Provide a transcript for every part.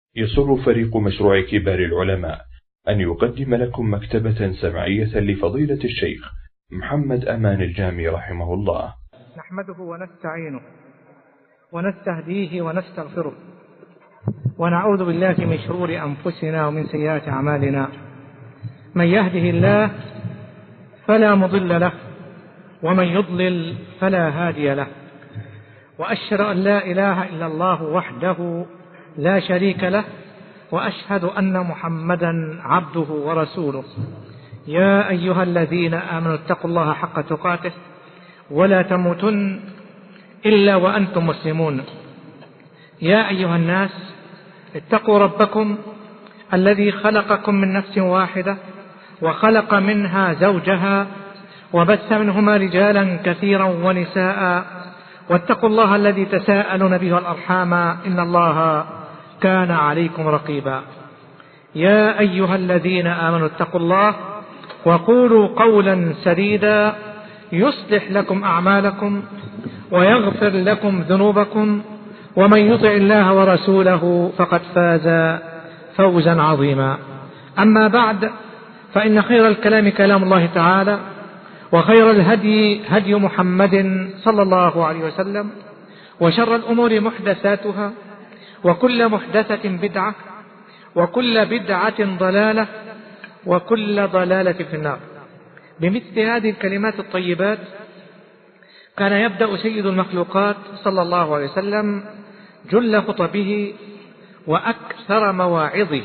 يسر فريق مشروع كبار العلماء أن يقدم لكم مكتبة سمعية لفضيلة الشيخ محمد أمان الجامي رحمه الله. نحمده ونستعينه ونستهديه ونستغفره ونعوذ بالله من شرور أنفسنا ومن سيئات أعمالنا. من يهده الله فلا مضل له ومن يضلل فلا هادي له، وأشهد أن لا إله إلا الله وحده لا شريك له، وأشهد أن محمدا عبده ورسوله. يا أيها الذين آمنوا اتقوا الله حق تقاته ولا تموتن إلا وأنتم مسلمون. يا أيها الناس اتقوا ربكم الذي خلقكم من نفس واحدة وخلق منها زوجها وبث منهما رجالا كثيرا ونساء، واتقوا الله الذي تساءلون به والأرحام إن الله كان عليكم رقيبا. يا أيها الذين آمنوا اتقوا الله وقولوا قولا سديدا يصلح لكم أعمالكم ويغفر لكم ذنوبكم، ومن يطع الله ورسوله فقد فاز فوزا عظيما. أما بعد، فإن خير الكلام كلام الله تعالى، وخير الهدي هدي محمد صلى الله عليه وسلم، وشر الأمور محدثاتها، وكل محدثة بدعة، وكل بدعة ضلالة، وكل ضلالة في النار. بمثل هذه الكلمات الطيبات كان يبدأ سيد المخلوقات صلى الله عليه وسلم جل خطبه وأكثر مواعظه،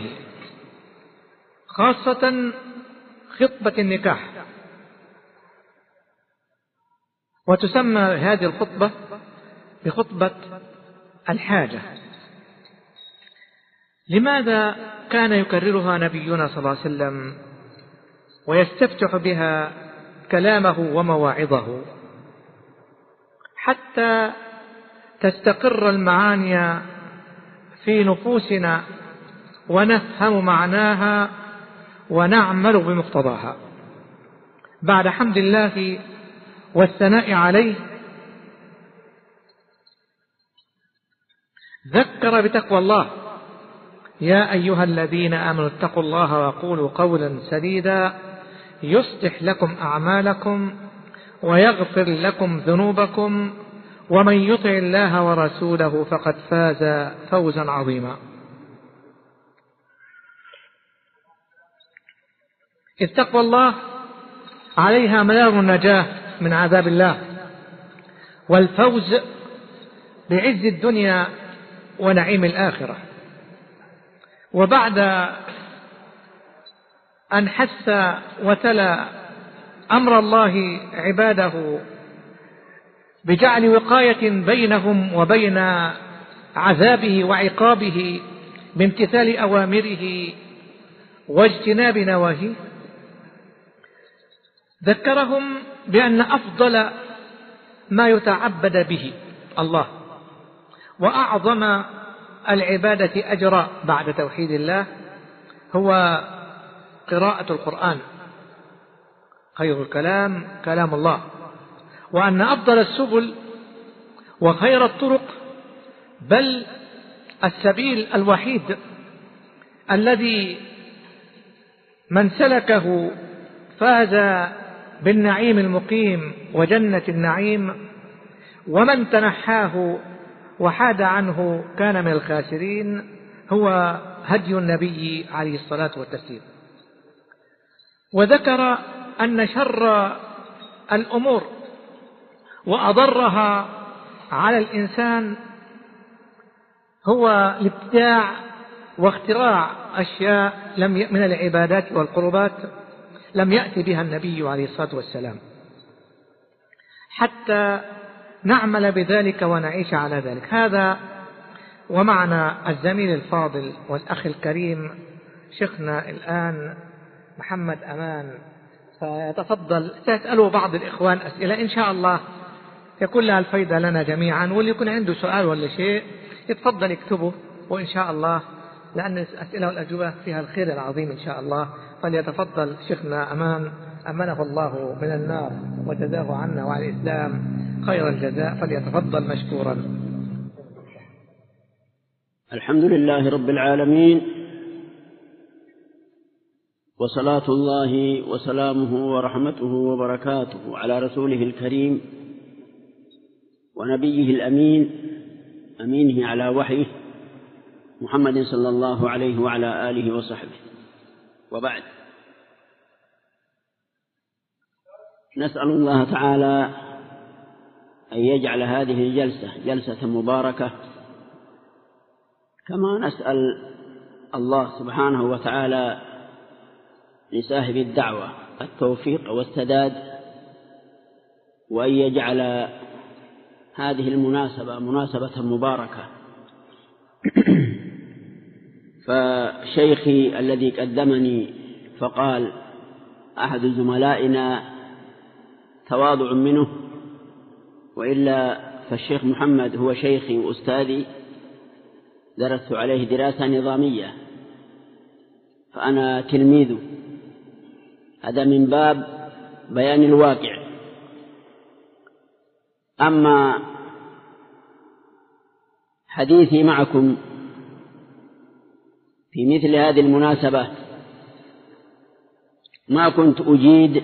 خاصة خطبة النكاح. وتسمى هذه الخطبة بخطبة الحاجة. لماذا كان يكررها نبينا صلى الله عليه وسلم ويستفتح بها كلامه ومواعظه؟ حتى تستقر المعاني في نفوسنا ونفهم معناها ونعمل بمقتضاها. بعد حمد الله والثناء عليه ذكر بتقوى الله: يا أيها الذين آمنوا اتقوا الله وقولوا قولا سديدا يصلح لكم أعمالكم ويغفر لكم ذنوبكم، ومن يطع الله ورسوله فقد فاز فوزا عظيما. إذ تقوى الله عليها ملاذ النجاة من عذاب الله والفوز بعز الدنيا ونعيم الآخرة. وبعد أن حث وتلا أمر الله عباده بجعل وقاية بينهم وبين عذابه وعقابه بامتثال أوامره واجتناب نواهيه، ذكرهم بأن أفضل ما يتعبد به الله وأعظم العبادة أجرا بعد توحيد الله هو قراءة القرآن. خير الكلام كلام الله، وأن أفضل السبل وخير الطرق، بل السبيل الوحيد الذي من سلكه فاز بالنعيم المقيم وجنة النعيم، ومن تنحاه وحاد عنه كان من الخاسرين، هو هدي النبي عليه الصلاة والتسليم. وذكر أن شر الأمور وأضرها على الإنسان هو الابتداع واختراع أشياء من العبادات والقربات لم يأتي بها النبي عليه الصلاة والسلام، حتى نعمل بذلك ونعيش على ذلك. هذا ومعنا الزميل الفاضل والأخ الكريم شيخنا الآن محمد أمان، فيتفضل سأسأله بعض الإخوان أسئلة إن شاء الله يكون لها الفايدة لنا جميعا، واللي يكون عنده سؤال ولا شيء يتفضل يكتبه، وإن شاء الله لأن الأسئلة والأجوبة فيها الخير العظيم إن شاء الله. فليتفضل شيخنا أمان أمنه الله من النار وجزاه عنا وعلى الإسلام خير الجزاء، فليتفضل مشكورا. الحمد لله رب العالمين، وصلاة الله وسلامه ورحمته وبركاته على رسوله الكريم ونبيه الأمين، أمينه على وحيه محمد صلى الله عليه وعلى آله وصحبه، وبعد. نسأل الله تعالى أن يجعل هذه الجلسة جلسة مباركة، كما نسأل الله سبحانه وتعالى لصاحب الدعوة التوفيق والسداد، وأن يجعل هذه المناسبة مناسبة مباركة. فشيخي الذي قدمني فقال أحد زملائنا تواضع منه، وإلا فالشيخ محمد هو شيخي وأستاذي، درست عليه دراسة نظامية، فأنا تلميذه. هذا من باب بيان الواقع. أما حديثي معكم في مثل هذه المناسبة ما كنت أجيد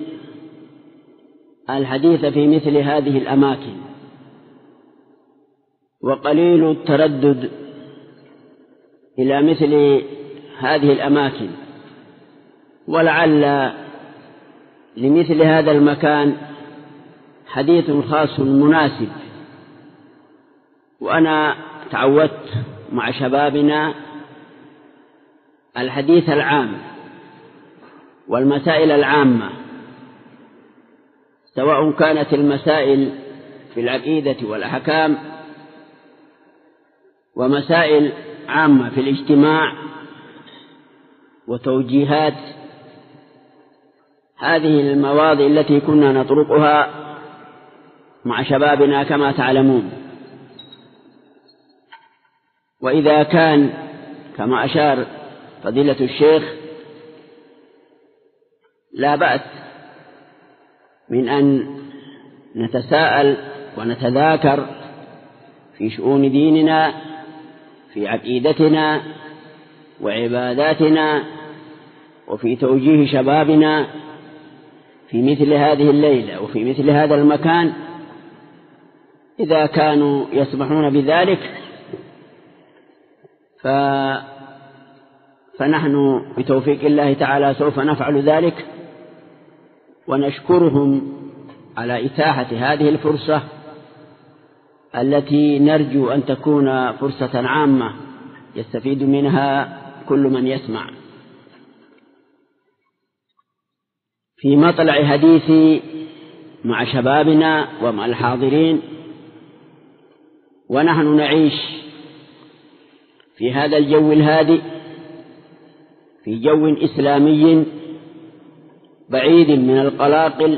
الحديث في مثل هذه الأماكن، وقليل التردد إلى مثل هذه الأماكن، ولعل لمثل هذا المكان حديث خاص مناسب. وأنا تعودت مع شبابنا الحديث العام والمسائل العامة، سواء كانت المسائل في العقيدة والأحكام، ومسائل عامة في الاجتماع وتوجيهات. هذه المواضيع التي كنا نطرقها مع شبابنا كما تعلمون. وإذا كان كما أشار فضيلة الشيخ لا بأس من أن نتساءل ونتذاكر في شؤون ديننا، في عقيدتنا وعباداتنا، وفي توجيه شبابنا في مثل هذه الليلة وفي مثل هذا المكان، إذا كانوا يسمحون بذلك. فنحن بتوفيق الله تعالى سوف نفعل ذلك، ونشكرهم على إتاحة هذه الفرصة التي نرجو أن تكون فرصة عامة يستفيد منها كل من يسمع. في مطلع حديثي مع شبابنا ومع الحاضرين، ونحن نعيش في هذا الجو الهادئ، في جو إسلامي بعيد من القلاقل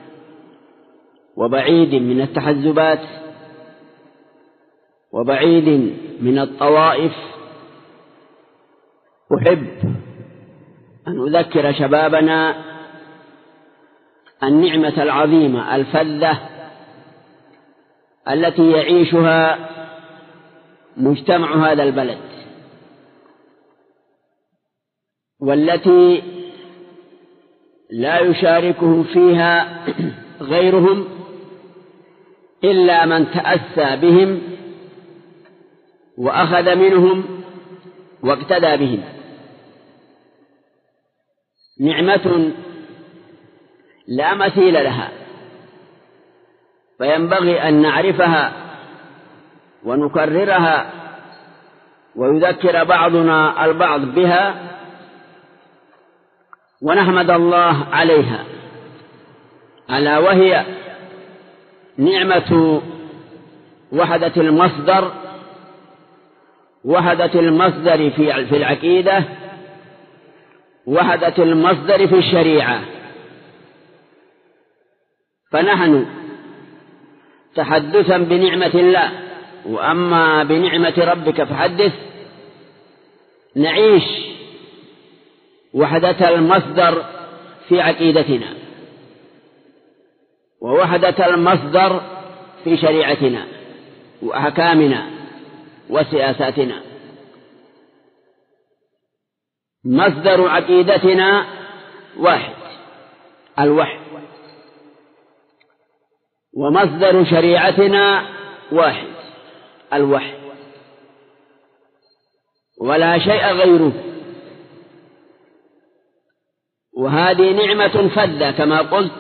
وبعيد من التحزبات وبعيد من الطوائف، أحب أن أذكر شبابنا النعمة العظيمة الفذة التي يعيشها مجتمع هذا البلد، والتي لا يشاركهم فيها غيرهم إلا من تأسى بهم وأخذ منهم واقتدى بهم. نعمة لا مثيل لها، فينبغي أن نعرفها ونكررها، ويذكر بعضنا البعض بها، ونحمد الله عليها، ألا وهي نعمة وحدة المصدر، وحدة المصدر في العقيدة، وحدة المصدر في الشريعة. فنحن تحدثا بنعمة الله، وأما بنعمة ربك فحدث، نعيش وحدة المصدر في عقيدتنا، ووحدة المصدر في شريعتنا وأحكامنا وسياساتنا. مصدر عقيدتنا واحد، الوحي، ومصدر شريعتنا واحد، الوحي، ولا شيء غيره. وهذه نعمة فذة كما قلت،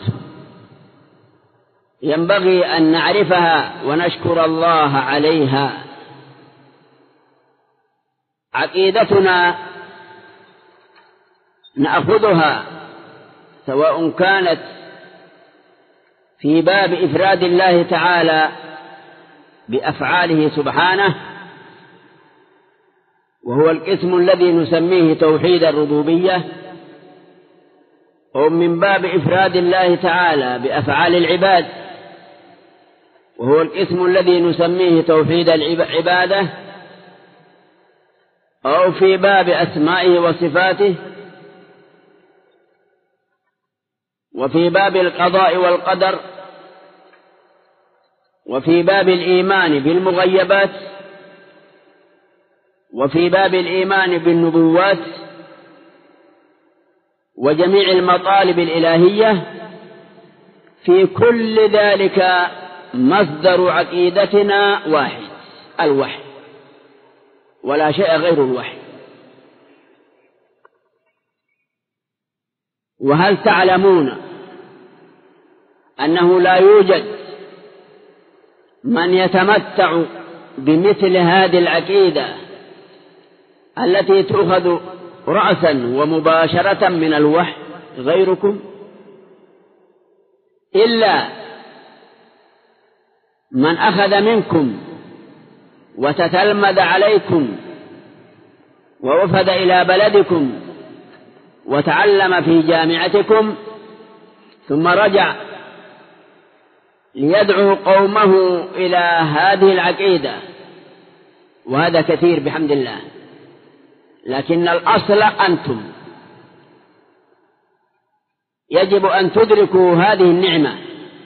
ينبغي أن نعرفها ونشكر الله عليها. عقيدتنا نأخذها سواء كانت في باب إفراد الله تعالى بأفعاله سبحانه، وهو القسم الذي نسميه توحيد الربوبية، أو من باب إفراد الله تعالى بأفعال العباد، وهو القسم الذي نسميه توحيد العبادة، أو في باب أسمائه وصفاته، وفي باب القضاء والقدر، وفي باب الإيمان بالمغيبات، وفي باب الإيمان بالنبوات وجميع المطالب الإلهية. في كل ذلك مصدر عقيدتنا واحد، الوحي، ولا شيء غير الوحي. وهل تعلمون أنه لا يوجد من يتمتع بمثل هذه العقيدة التي تؤخذ رأسا ومباشرة من الوحي غيركم، إلا من أخذ منكم وتتلمذ عليكم ووفد إلى بلدكم وتعلم في جامعتكم، ثم رجع ليدعو قومه إلى هذه العقيدة، وهذا كثير بحمد الله. لكن الأصل أنتم يجب أن تدركوا هذه النعمة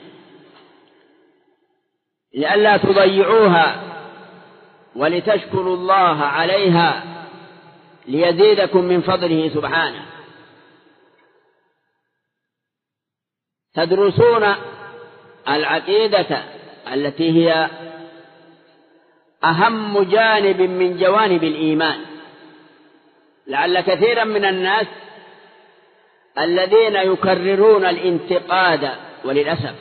لئلا تضيعوها، ولتشكروا الله عليها ليزيدكم من فضله سبحانه. تدرسون العقيدة التي هي أهم جانب من جوانب الإيمان. لعل كثيرا من الناس الذين يكررون الانتقاد، وللأسف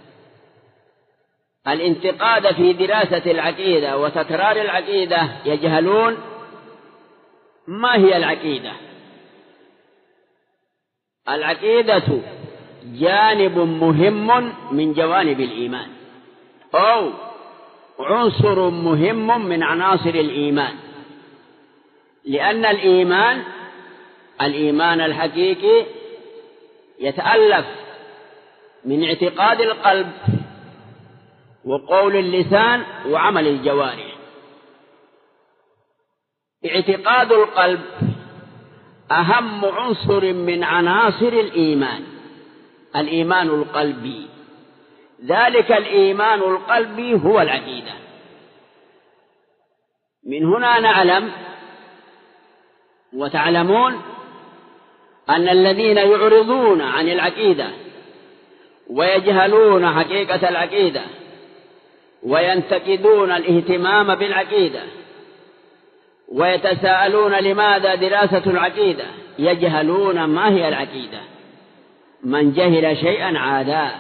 الانتقاد في دراسة العقيدة وتكرار العقيدة، يجهلون ما هي العقيدة. العقيدة جانب مهم من جوانب الإيمان، أو عنصر مهم من عناصر الإيمان، لأن الإيمان الحقيقي يتألف من اعتقاد القلب وقول اللسان وعمل الجوارح. اعتقاد القلب أهم عنصر من عناصر الإيمان، الإيمان القلبي. ذلك الإيمان القلبي هو العقيدة. من هنا نعلم وتعلمون أن الذين يعرضون عن العقيدة ويجهلون حقيقة العقيدة وينتقدون الاهتمام بالعقيدة ويتساءلون لماذا دراسة العقيدة، يجهلون ما هي العقيدة. من جهل شيئا عاداه.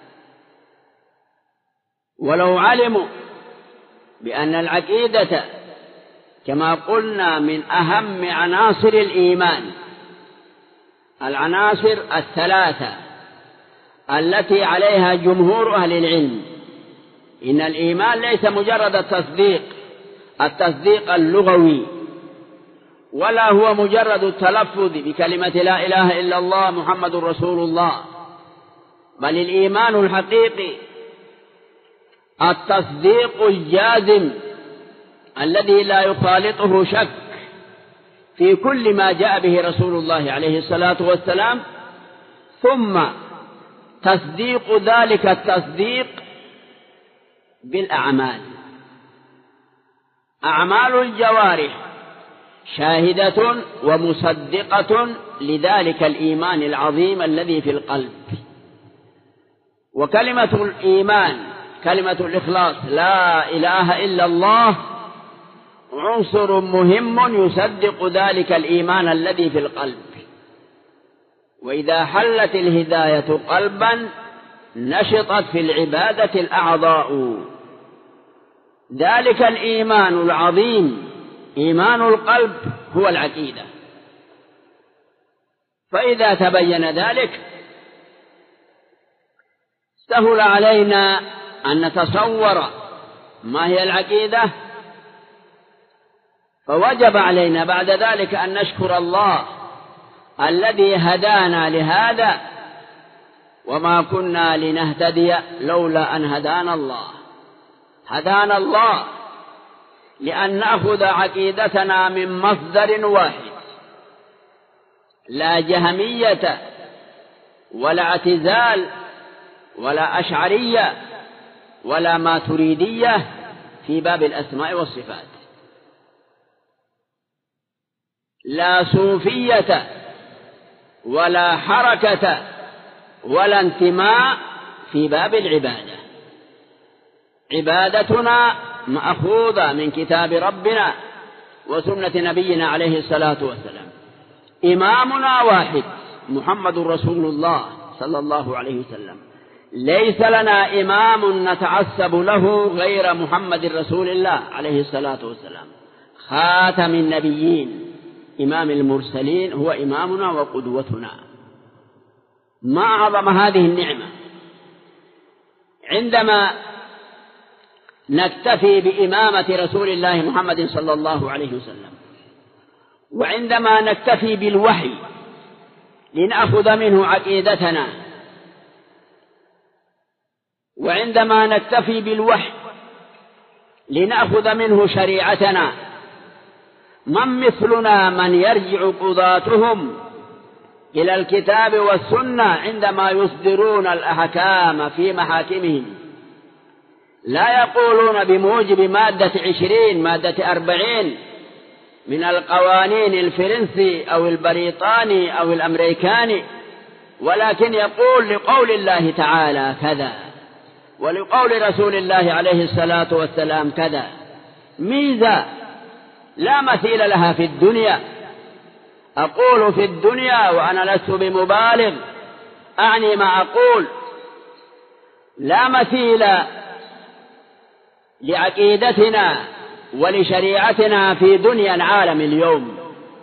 ولو علموا بأن العقيدة كما قلنا من أهم عناصر الإيمان، العناصر الثلاثة التي عليها جمهور أهل العلم. إن الإيمان ليس مجرد التصديق اللغوي، ولا هو مجرد التلفظ بكلمة لا إله إلا الله محمد رسول الله، بل الإيمان الحقيقي التصديق الجازم الذي لا يخالطه شك في كل ما جاء به رسول الله عليه الصلاة والسلام، ثم تصديق ذلك التصديق بالأعمال. أعمال الجوارح شاهدة ومصدقة لذلك الإيمان العظيم الذي في القلب. وكلمة الإيمان، كلمة الإخلاص، لا إله إلا الله، عنصر مهم يصدق ذلك الإيمان الذي في القلب. وإذا حلت الهداية قلبا نشطت في العبادة الأعضاء. ذلك الإيمان العظيم، إيمان القلب، هو العقيدة. فإذا تبين ذلك سهل علينا أن نتصور ما هي العقيدة، فوجب علينا بعد ذلك أن نشكر الله الذي هدانا لهذا، وما كنا لنهتدي لولا أن هدانا الله. هدانا الله لأن نأخذ عقيدتنا من مصدر واحد، لا جهمية ولا اعتزال ولا أشعرية ولا ماتريدية في باب الأسماء والصفات، لا صوفية ولا حركة ولا انتماء في باب العبادة. عبادتنا مأخوذة من كتاب ربنا وسنة نبينا عليه الصلاة والسلام. إمامنا واحد، محمد رسول الله صلى الله عليه وسلم. ليس لنا إمام نتعصب له غير محمد رسول الله عليه الصلاة والسلام، خاتم النبيين، إمام المرسلين، هو إمامنا وقدوتنا. ما أعظم هذه النعمة عندما نكتفي بإمامة رسول الله محمد صلى الله عليه وسلم، وعندما نكتفي بالوحي لنأخذ منه عقيدتنا، وعندما نكتفي بالوحي لنأخذ منه شريعتنا. من مثلنا من يرجع قضاتهم إلى الكتاب والسنة عندما يصدرون الأحكام في محاكمهم، لا يقولون بموجب مادة 20 مادة 40 من القوانين الفرنسي أو البريطاني أو الأمريكاني، ولكن يقول لقول الله تعالى كذا ولقول رسول الله عليه الصلاة والسلام كذا. ميزة لا مثيل لها في الدنيا. أقول في الدنيا وأنا لست بمبالغ، أعني ما أقول. لا مثيل لعقيدتنا ولشريعتنا في دنيا العالم اليوم،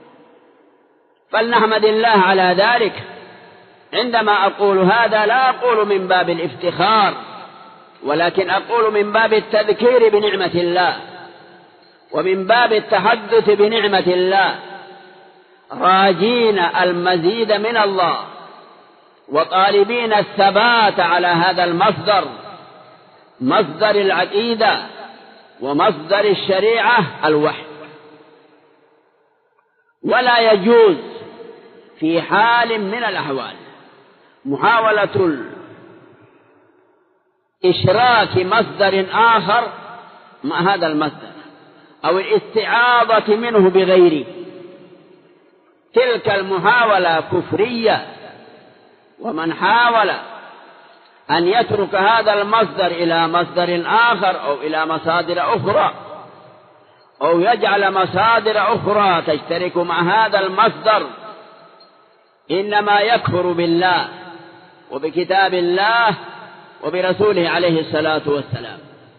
فلنحمد الله على ذلك. عندما أقول هذا لا أقول من باب الافتخار، ولكن أقول من باب التذكير بنعمة الله ومن باب التحدث بنعمة الله، راجين المزيد من الله وطالبين الثبات على هذا المصدر، مصدر العقيدة ومصدر الشريعة الوحي. ولا يجوز في حال من الأحوال محاولة إشراك مصدر آخر مع هذا المصدر أو الاستعاضة منه بغيره. تلك المحاولة كفرية، ومن حاول أن يترك هذا المصدر إلى مصدر آخر أو إلى مصادر أخرى، أو يجعل مصادر أخرى تشترك مع هذا المصدر، إنما يكفر بالله وبكتاب الله وبرسوله عليه الصلاة والسلام.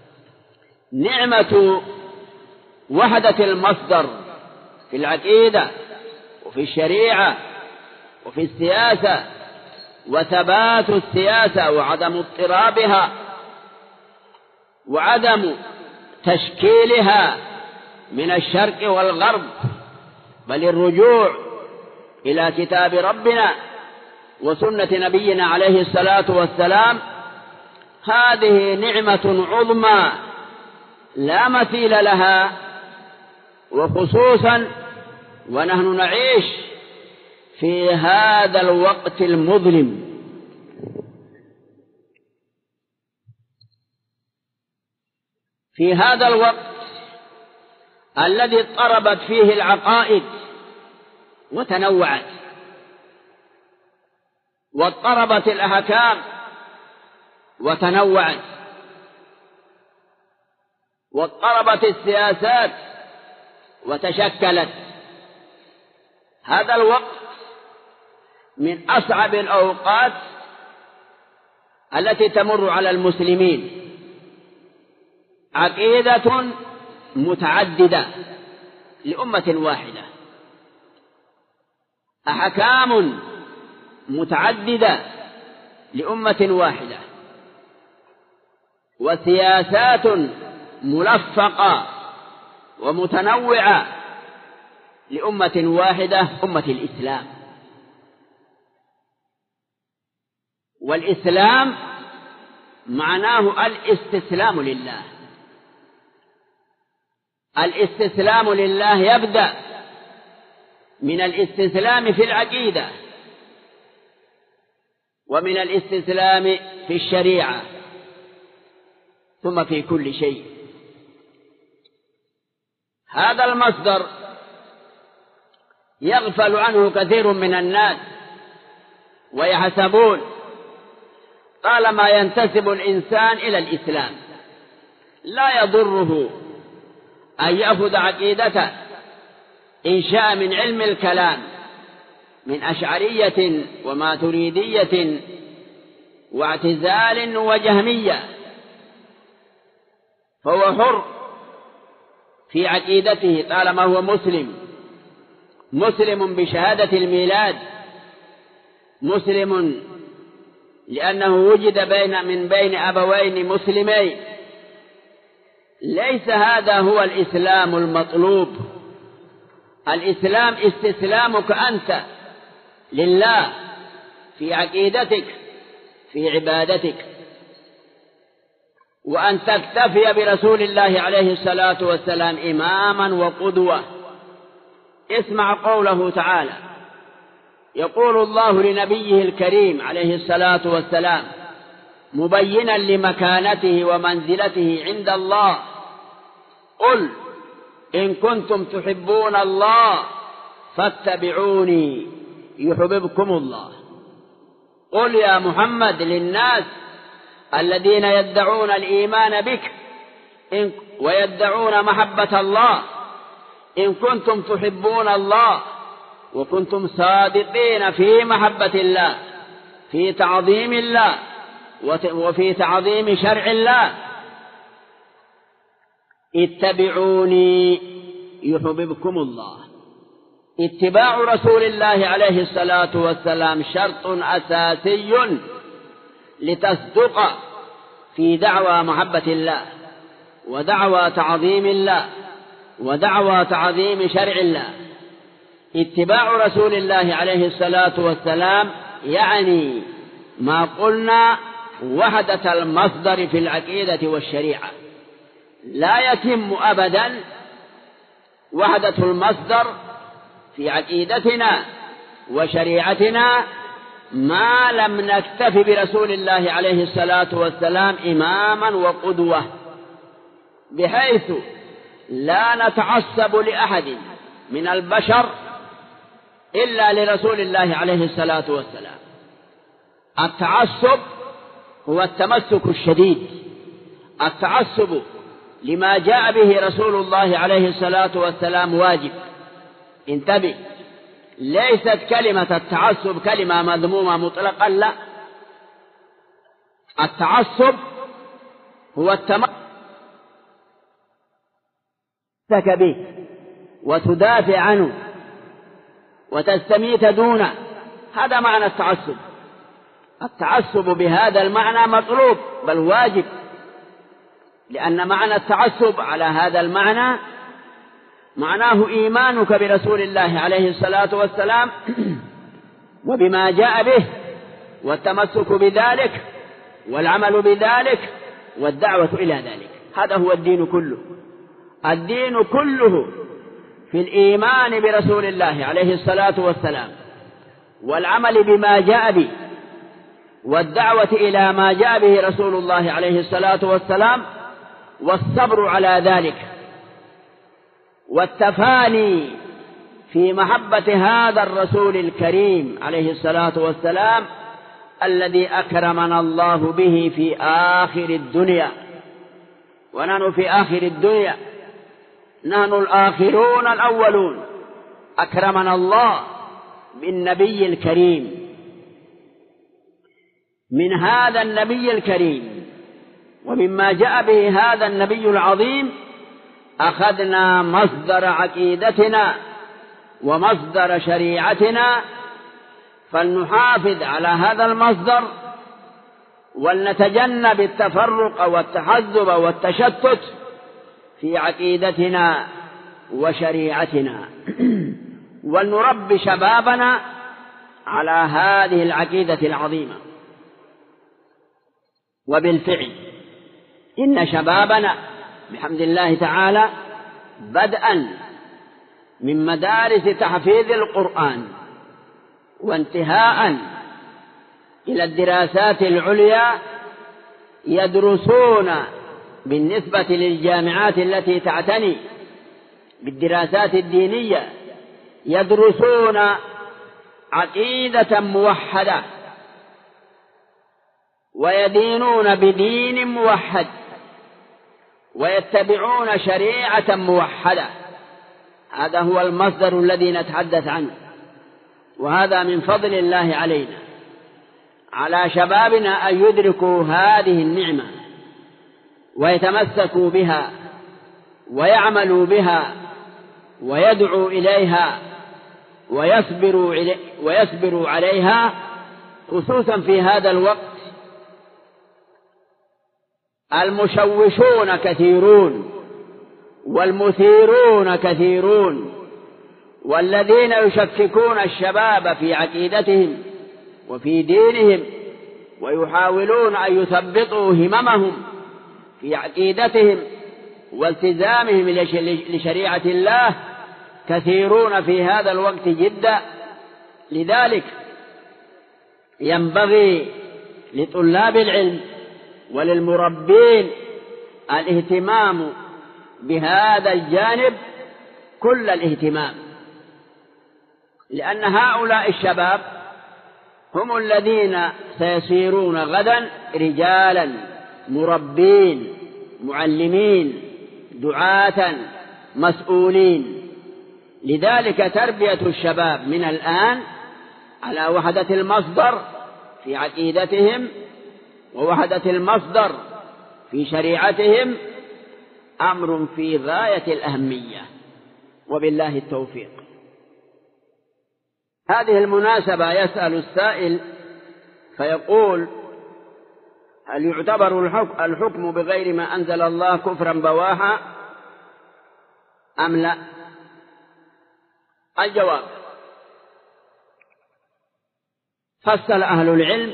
نعمة وحدة المصدر في العقيدة وفي الشريعة وفي السياسة، وثبات السياسة وعدم اضطرابها وعدم تشكيلها من الشرق والغرب، بل الرجوع إلى كتاب ربنا وسنة نبينا عليه الصلاة والسلام. هذه نعمة عظمى لا مثيل لها، وخصوصا ونحن نعيش في هذا الوقت المظلم. في هذا الوقت الذي اضطربت فيه العقائد وتنوعت، واضطربت الأحكام وتنوعت، واضطربت السياسات وتشكلت. هذا الوقت من أصعب الأوقات التي تمر على المسلمين. عقيدة متعددة لأمة واحدة، أحكام متعددة لأمة واحدة، وسياسات ملفقة ومتنوعة لأمة واحدة، أمة الإسلام. والإسلام معناه الاستسلام لله. الاستسلام لله يبدأ من الاستسلام في العقيدة، ومن الاستسلام في الشريعة، ثم في كل شيء. هذا المصدر يغفل عنه كثير من الناس، ويحسبون طالما ينتسب الإنسان إلى الإسلام لا يضره أن يأخذ عقيدته إن شاء من علم الكلام من أشعرية وماتريدية واعتزال وجهمية، فهو حر في عقيدته طالما هو مسلم بشهادة الميلاد، مسلم لأنه وجد من بين أبوين مسلمين. ليس هذا هو الإسلام المطلوب. الإسلام استسلامك أنت لله في عقيدتك، في عبادتك، وأن تكتفي برسول الله عليه الصلاة والسلام إماما وقدوة. اسمع قوله تعالى، يقول الله لنبيه الكريم عليه الصلاة والسلام مبينا لمكانته ومنزلته عند الله: قل إن كنتم تحبون الله فاتبعوني يحببكم الله. قل يا محمد للناس الذين يدعون الإيمان بك ويدعون محبة الله: إن كنتم تحبون الله وكنتم صادقين في محبة الله، في تعظيم الله وفي تعظيم شرع الله، اتبعوني يحببكم الله. اتباع رسول الله عليه الصلاة والسلام شرط أساسي لتصدق في دعوى محبة الله، ودعوى تعظيم الله، ودعوى تعظيم شرع الله. اتباع رسول الله عليه الصلاة والسلام يعني ما قلنا وحدة المصدر في العقيدة والشريعة. لا يتم أبدا وحدة المصدر في عقيدتنا وشريعتنا ما لم نكتف برسول الله عليه الصلاة والسلام إماما وقدوة، بحيث لا نتعصب لأحد من البشر إلا لرسول الله عليه الصلاة والسلام. التعصب هو التمسك الشديد، التعصب لما جاء به رسول الله عليه الصلاة والسلام واجب. انتبه، ليست كلمة التعصب كلمة مذمومة مطلقا، لا. التعصب هو التمسك به وتدافع عنه وتستميت دونه، هذا معنى التعصب. التعصب بهذا المعنى مطلوب بل واجب، لأن معنى التعصب على هذا المعنى معناه إيمانك برسول الله عليه الصلاة والسلام وبما جاء به، والتمسك بذلك، والعمل بذلك، والدعوة إلى ذلك. هذا هو الدين كله. الدين كله في الإيمان برسول الله عليه الصلاة والسلام، والعمل بما جاء به، والدعوة إلى ما جاء به رسول الله عليه الصلاة والسلام، والصبر على ذلك. والتفاني في محبة هذا الرسول الكريم عليه الصلاة والسلام الذي أكرمنا الله به في آخر الدنيا، ونحن في آخر الدنيا، نحن الآخرون الأولون. أكرمنا الله بالنبي الكريم. من هذا النبي الكريم ومما جاء به هذا النبي العظيم أخذنا مصدر عقيدتنا ومصدر شريعتنا، فلنحافظ على هذا المصدر ولنتجنب التفرق والتحزب والتشتت في عقيدتنا وشريعتنا، ولنربي شبابنا على هذه العقيدة العظيمة. وبالفعل إن شبابنا بحمد الله تعالى بدءا من مدارس تحفيظ القرآن وانتهاء إلى الدراسات العليا يدرسون بالنسبة للجامعات التي تعتني بالدراسات الدينية يدرسون عقيدة موحدة ويدينون بدين موحد ويتبعون شريعة موحدة. هذا هو المصدر الذي نتحدث عنه، وهذا من فضل الله علينا على شبابنا أن يدركوا هذه النعمة ويتمسكوا بها ويعملوا بها ويدعوا إليها ويصبروا عليها، خصوصا في هذا الوقت المشوشون كثيرون والمثيرون كثيرون، والذين يشككون الشباب في عقيدتهم وفي دينهم ويحاولون أن يثبطوا هممهم في عقيدتهم والتزامهم لشريعة الله كثيرون في هذا الوقت جدا. لذلك ينبغي لطلاب العلم وللمربين الاهتمام بهذا الجانب كل الاهتمام، لأن هؤلاء الشباب هم الذين سيصيرون غدا رجالا مربين معلمين دعاة مسؤولين. لذلك تربية الشباب من الآن على وحدة المصدر في عقيدتهم ووحدة المصدر في شريعتهم أمر في غاية الأهمية، وبالله التوفيق. هذه المناسبة يسأل السائل فيقول: هل يعتبر الحكم بغير ما أنزل الله كفرا بواحا أم لا؟ الجواب: فصل أهل العلم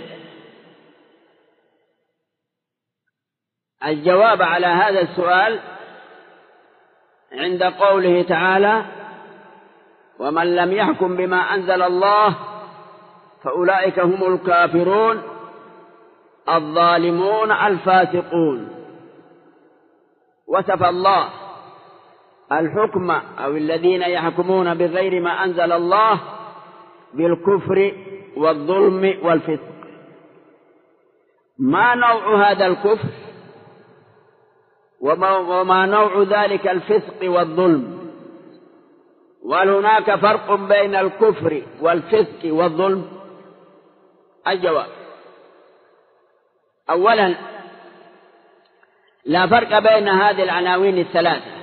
الجواب على هذا السؤال عند قوله تعالى: ومن لم يحكم بما أنزل الله فأولئك هم الكافرون الظالمون الفاسقون. وصف الله الحكم أو الذين يحكمون بغير ما أنزل الله بالكفر والظلم والفسق. ما نوع هذا الكفر وما نوع ذلك الفسق والظلم؟ وهل هناك فرق بين الكفر والفسق والظلم؟ الجواب: أولا، لا فرق بين هذه العناوين الثلاثة.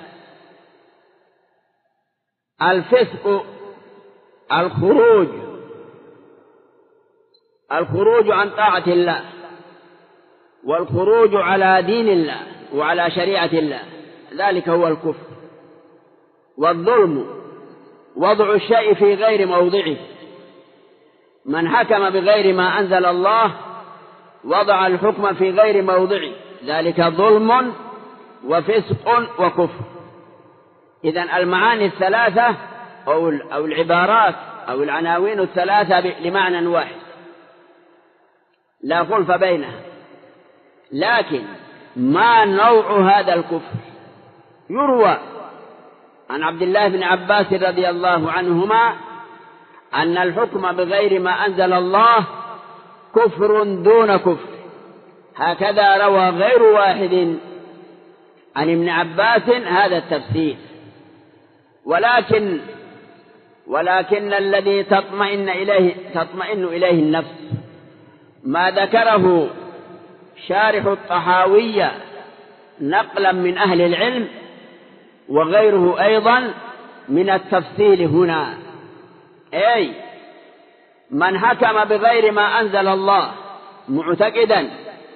الفسق الخروج عن طاعة الله والخروج على دين الله وعلى شريعة الله، ذلك هو الكفر. والظلم وضع الشيء في غير موضعه. من حكم بغير ما أنزل الله وضع الحكم في غير موضعه، ذلك ظلم وفسق وكفر. إذن المعاني الثلاثة أو العبارات أو العناوين الثلاثة لمعنى واحد لا خلف بينها. لكن ما نوع هذا الكفر؟ يروى عن عبد الله بن عباس رضي الله عنهما أن الحكم بغير ما أنزل الله كفر دون كفر. هكذا روى غير واحد عن ابن عباس هذا التفسير. ولكن الذي تطمئن إليه النفس ما ذكره شارح الطحاوية نقلا من أهل العلم وغيره أيضا من التفصيل هنا، أي من حكم بغير ما أنزل الله معتقدا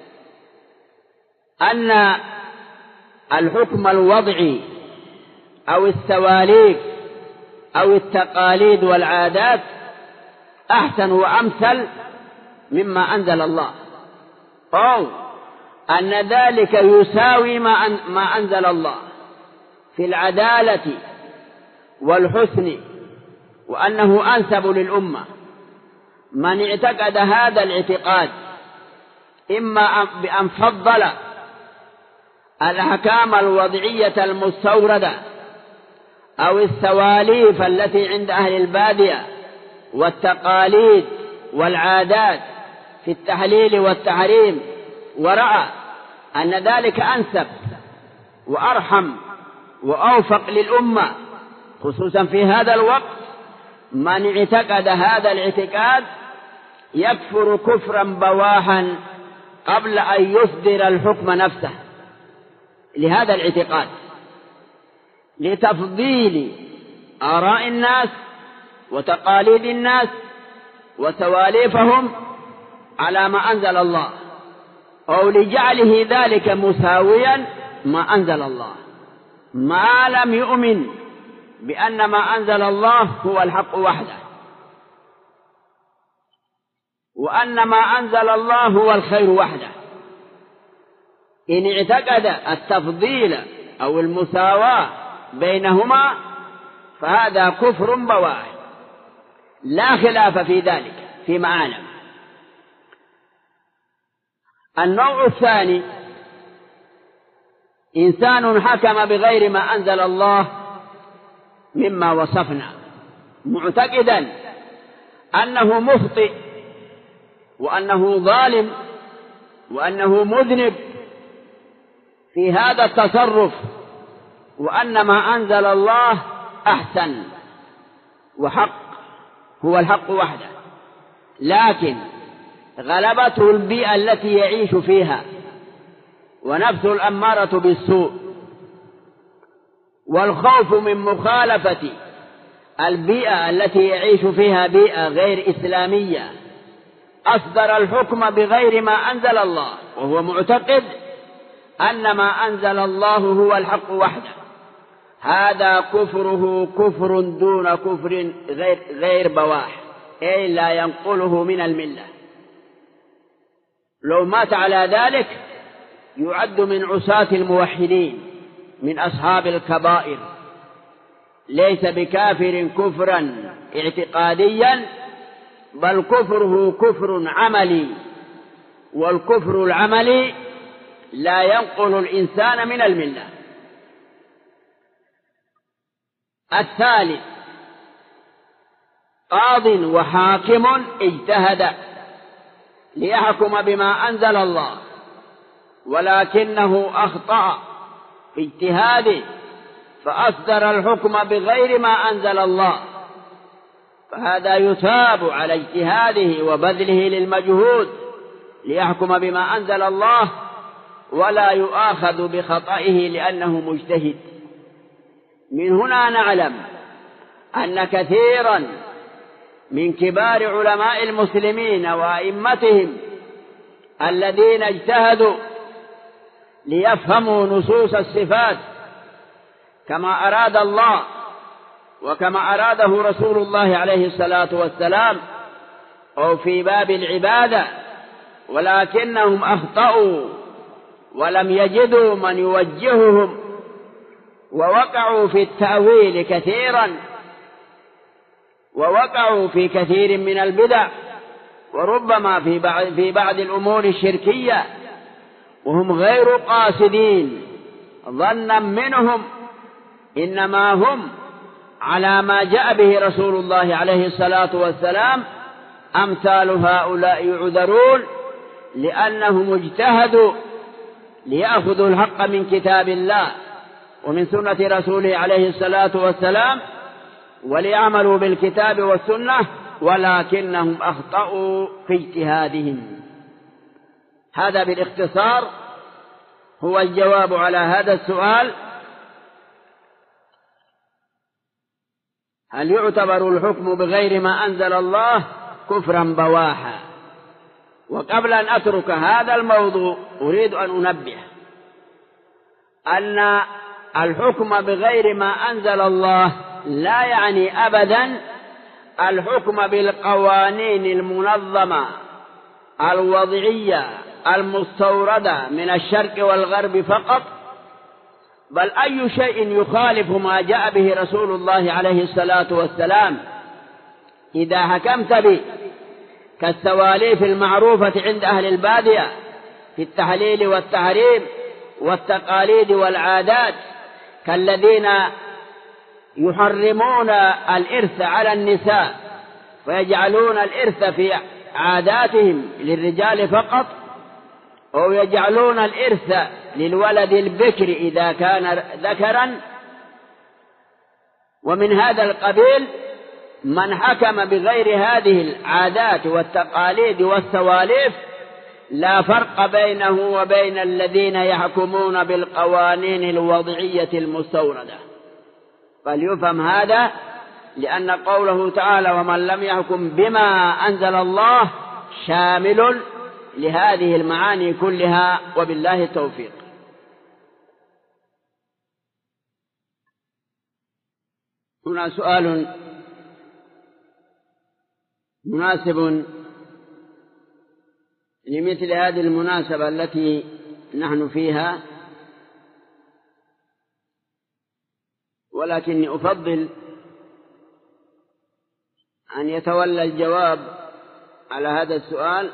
أن الحكم الوضعي أو السواليف أو التقاليد والعادات أحسن وأمثل مما أنزل الله، أو أن ذلك يساوي ما أنزل الله في العدالة والحسن وأنه أنسب للأمة، من اعتقد هذا الاعتقاد إما بأن فضل الأحكام الوضعية المستوردة أو السواليف التي عند أهل البادية والتقاليد والعادات في التحليل والتحريم، ورأى أن ذلك أنسب وأرحم وأوفق للأمة خصوصا في هذا الوقت، من اعتقد هذا الاعتقاد يكفر كفرا بواحا قبل أن يصدر الحكم نفسه لهذا الاعتقاد، لتفضيل آراء الناس وتقاليد الناس وسواليفهم على ما أنزل الله، أو لجعله ذلك مساويا ما أنزل الله، ما لم يؤمن بأن ما أنزل الله هو الحق وحده، وأن ما أنزل الله هو الخير وحده. إن اعتقد التفضيل أو المساواة بينهما فهذا كفر بواح لا خلاف في ذلك فيما أعلم. النوع الثاني إنسان حكم بغير ما أنزل الله مما وصفنا معتقدا أنه مخطئ وأنه ظالم وأنه مذنب في هذا التصرف، وأن ما أنزل الله أحسن وحق هو الحق وحده، لكن غلبته البيئة التي يعيش فيها ونفسه الأمارة بالسوء والخوف من مخالفة البيئة التي يعيش فيها بيئة غير إسلامية، أصدر الحكم بغير ما أنزل الله وهو معتقد أن ما أنزل الله هو الحق وحده. هذا كفره كفر دون كفر غير بواح، أي لا ينقله من الملة. لو مات على ذلك يعد من عصاة الموحدين من أصحاب الكبائر، ليس بكافر كفرا اعتقاديا، بل كفره كفر عملي، والكفر العملي لا ينقل الإنسان من الملة. الثالث قاض وحاكم اجتهد ليحكم بما أنزل الله ولكنه أخطأ في اجتهاده فأصدر الحكم بغير ما أنزل الله، فهذا يثاب على اجتهاده وبذله للمجهود ليحكم بما أنزل الله، ولا يؤاخذ بخطئه لأنه مجتهد. من هنا نعلم أن كثيرا من كبار علماء المسلمين وأئمتهم الذين اجتهدوا ليفهموا نصوص الصفات كما أراد الله وكما أراده رسول الله عليه الصلاة والسلام أو في باب العبادة، ولكنهم أخطأوا ولم يجدوا من يوجههم ووقعوا في التأويل كثيرا، ووقعوا في كثير من البدع، وربما في بعض الأمور إنما هم على ما جاء به رسول الله عليه الصلاة والسلام. أمثال هؤلاء يعذرون لأنهم اجتهدوا ليأخذوا الحق من كتاب الله ومن سنة رسوله عليه الصلاة والسلام وليعملوا بالكتاب والسنة، ولكنهم أخطأوا في اجتهادهم. هذا بالاختصار هو الجواب على هذا السؤال: هل يعتبر الحكم بغير ما أنزل الله كفرا بواحا؟ وقبل أن أترك هذا الموضوع أريد أن أنبه أن الحكم بغير ما أنزل الله لا يعني أبدا الحكم بالقوانين المنظمة الوضعية المستوردة من الشرق والغرب فقط، بل أي شيء يخالف ما جاء به رسول الله عليه الصلاة والسلام إذا حكمت به، كالسواليف المعروفة عند أهل البادية في التحليل والتحريم والتقاليد والعادات، كالذين يحرمون الإرث على النساء ويجعلون الإرث في عاداتهم للرجال فقط، أو يجعلون الإرث للولد البكر إذا كان ذكرا. ومن هذا القبيل من حكم بغير هذه العادات والتقاليد والسواليف لا فرق بينه وبين الذين يحكمون بالقوانين الوضعية المستوردة. فليفهم هذا، لأن قوله تعالى: ومن لم يحكم بما أنزل الله، شامل لهذه المعاني كلها، وبالله التوفيق. هنا سؤال مناسب لمثل هذه المناسبة التي نحن فيها، ولكني أفضل أن يتولى الجواب على هذا السؤال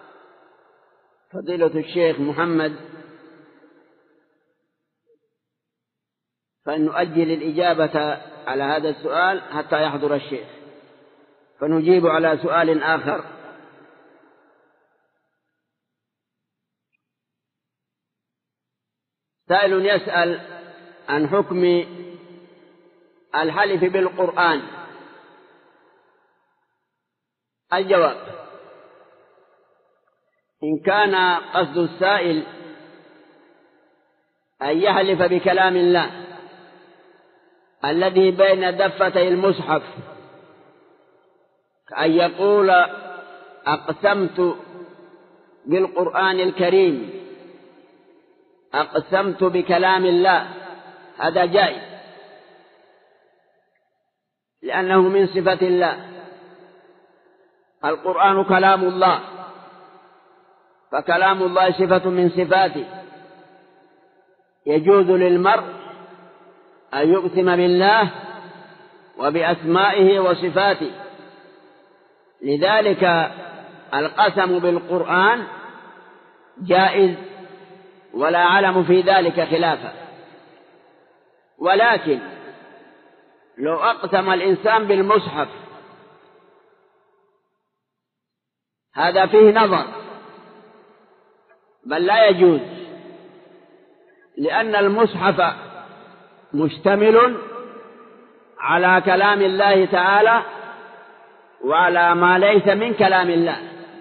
فضيلة الشيخ محمد، فأن نؤجل الإجابة على هذا السؤال حتى يحضر الشيخ، فنجيب على سؤال آخر. سائل يسأل عن حكم الحلف بالقرآن. الجواب: إن كان قصد السائل أن يحلف بكلام الله الذي بين دفتي المصحف، كأن يقول أقسمت بالقرآن الكريم، أقسمت بكلام الله، هذا جائز لأنه من صفة الله. القرآن كلام الله، فكلام الله صفة من صفاته، يجوز للمرء أن يقسم بالله وبأسمائه وصفاته، لذلك القسم بالقرآن جائز ولا أعلم في ذلك خلافا. ولكن لو أقسم الإنسان بالمصحف هذا فيه نظر، بل لا يجوز، لأن المصحف مشتمل على كلام الله تعالى وعلى ما ليس من كلام الله.